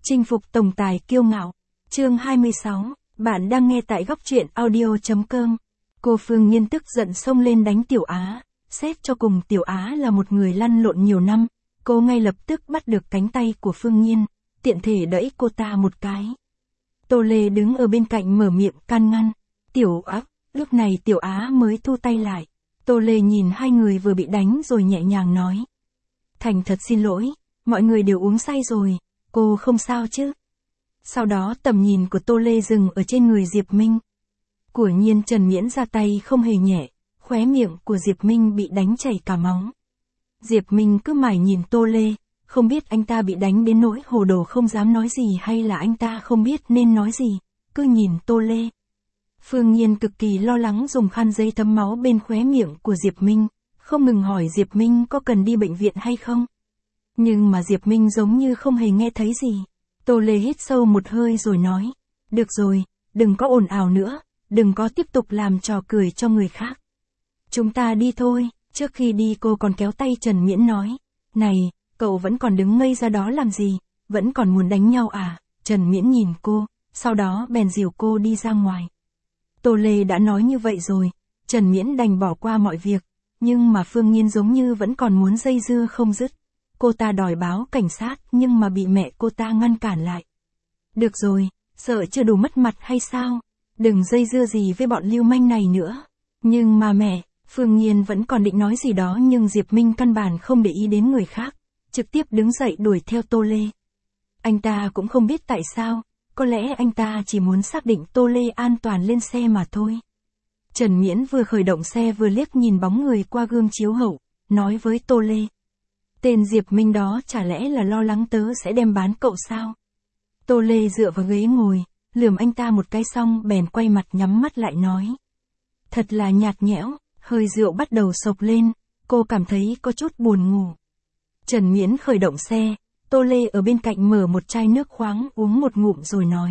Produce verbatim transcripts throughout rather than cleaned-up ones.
Chinh phục tổng tài kiêu ngạo. Chương hai mươi sáu, bạn đang nghe tại góc truyện audio.com. Cô Phương Nhiên tức giận xông lên đánh Tiểu Á, xét cho cùng Tiểu Á là một người lăn lộn nhiều năm, cô ngay lập tức bắt được cánh tay của Phương Nhiên, tiện thể đẩy cô ta một cái. Tô Lê đứng ở bên cạnh mở miệng can ngăn, Tiểu Á, lúc này Tiểu Á mới thu tay lại. Tô Lê nhìn hai người vừa bị đánh rồi nhẹ nhàng nói. Thành thật xin lỗi, mọi người đều uống say rồi, cô không sao chứ? Sau đó tầm nhìn của Tô Lê dừng ở trên người Diệp Minh. Quả nhiên Trần Miễn ra tay không hề nhẹ, khóe miệng của Diệp Minh bị đánh chảy cả máu. Diệp Minh cứ mải nhìn Tô Lê, không biết anh ta bị đánh đến nỗi hồ đồ không dám nói gì hay là anh ta không biết nên nói gì, cứ nhìn Tô Lê. Phương Nhiên cực kỳ lo lắng dùng khăn giấy thấm máu bên khóe miệng của Diệp Minh, không ngừng hỏi Diệp Minh có cần đi bệnh viện hay không. Nhưng mà Diệp Minh giống như không hề nghe thấy gì. Tô Lê hít sâu một hơi rồi nói, được rồi, đừng có ồn ào nữa, đừng có tiếp tục làm trò cười cho người khác. Chúng ta đi thôi. Trước khi đi cô còn kéo tay Trần Miễn nói, này, cậu vẫn còn đứng ngây ra đó làm gì, vẫn còn muốn đánh nhau à? Trần Miễn nhìn cô, sau đó bèn dìu cô đi ra ngoài. Tô Lê đã nói như vậy rồi, Trần Miễn đành bỏ qua mọi việc, nhưng mà Phương Nhiên giống như vẫn còn muốn dây dưa không dứt. Cô ta đòi báo cảnh sát nhưng mà bị mẹ cô ta ngăn cản lại. Được rồi, sợ chưa đủ mất mặt hay sao? Đừng dây dưa gì với bọn lưu manh này nữa. Nhưng mà mẹ, Phương Nhiên vẫn còn định nói gì đó nhưng Diệp Minh căn bản không để ý đến người khác, trực tiếp đứng dậy đuổi theo Tô Lê. Anh ta cũng không biết tại sao, có lẽ anh ta chỉ muốn xác định Tô Lê an toàn lên xe mà thôi. Trần Miễn vừa khởi động xe vừa liếc nhìn bóng người qua gương chiếu hậu, nói với Tô Lê. Tên Diệp Minh đó chả lẽ là lo lắng tớ sẽ đem bán cậu sao? Tô Lê dựa vào ghế ngồi, lườm anh ta một cái xong bèn quay mặt nhắm mắt lại nói. Thật là nhạt nhẽo, hơi rượu bắt đầu sộc lên, cô cảm thấy có chút buồn ngủ. Trần Miễn khởi động xe, Tô Lê ở bên cạnh mở một chai nước khoáng uống một ngụm rồi nói.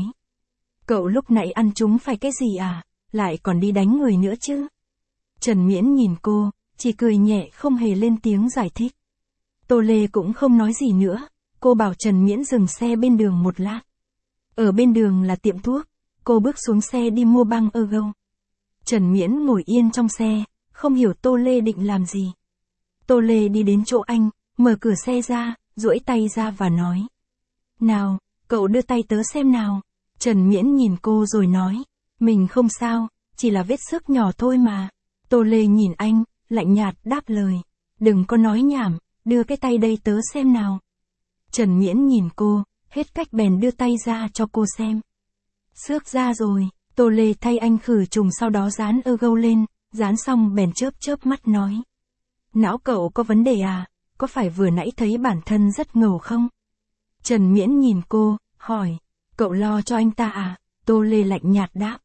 Cậu lúc nãy ăn trúng phải cái gì à, lại còn đi đánh người nữa chứ? Trần Miễn nhìn cô, chỉ cười nhẹ không hề lên tiếng giải thích. Tô Lê cũng không nói gì nữa, cô bảo Trần Miễn dừng xe bên đường một lát. Ở bên đường là tiệm thuốc, cô bước xuống xe đi mua băng Ergo. Trần Miễn ngồi yên trong xe, không hiểu Tô Lê định làm gì. Tô Lê đi đến chỗ anh, mở cửa xe ra, duỗi tay ra và nói. Nào, cậu đưa tay tớ xem nào. Trần Miễn nhìn cô rồi nói, mình không sao, chỉ là vết xước nhỏ thôi mà. Tô Lê nhìn anh, lạnh nhạt đáp lời, đừng có nói nhảm, đưa cái tay đây tớ xem nào. Trần Miễn nhìn cô, hết cách bèn đưa tay ra cho cô xem. Xước ra rồi. Tô Lê thay anh khử trùng sau đó dán Ergo lên, dán xong bèn chớp chớp mắt nói. Não cậu có vấn đề à, có phải vừa nãy thấy bản thân rất ngầu không? Trần Miễn nhìn cô, hỏi, cậu lo cho anh ta à? Tô Lê lạnh nhạt đáp.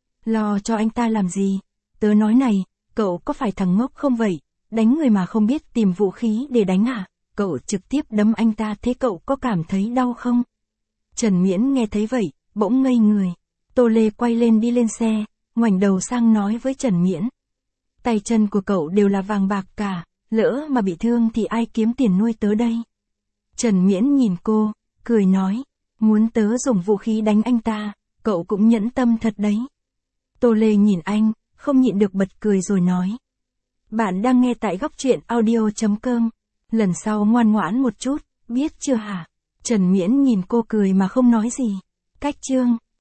Lo cho anh ta làm gì? Tớ nói này, cậu có phải thằng ngốc không vậy? Đánh người mà không biết tìm vũ khí để đánh à? Cậu trực tiếp đấm anh ta thế cậu có cảm thấy đau không? Trần Miễn nghe thấy vậy, bỗng ngây người. Tô Lê quay lên đi lên xe, ngoảnh đầu sang nói với Trần Miễn. Tay chân của cậu đều là vàng bạc cả, lỡ mà bị thương thì ai kiếm tiền nuôi tớ đây? Trần Miễn nhìn cô, cười nói, muốn tớ dùng vũ khí đánh anh ta, cậu cũng nhẫn tâm thật đấy. Tô Lê nhìn anh, không nhịn được bật cười rồi nói. Bạn đang nghe tại góc truyện audio.com, lần sau ngoan ngoãn một chút, biết chưa hả? Trần Miễn nhìn cô cười mà không nói gì. Cách chương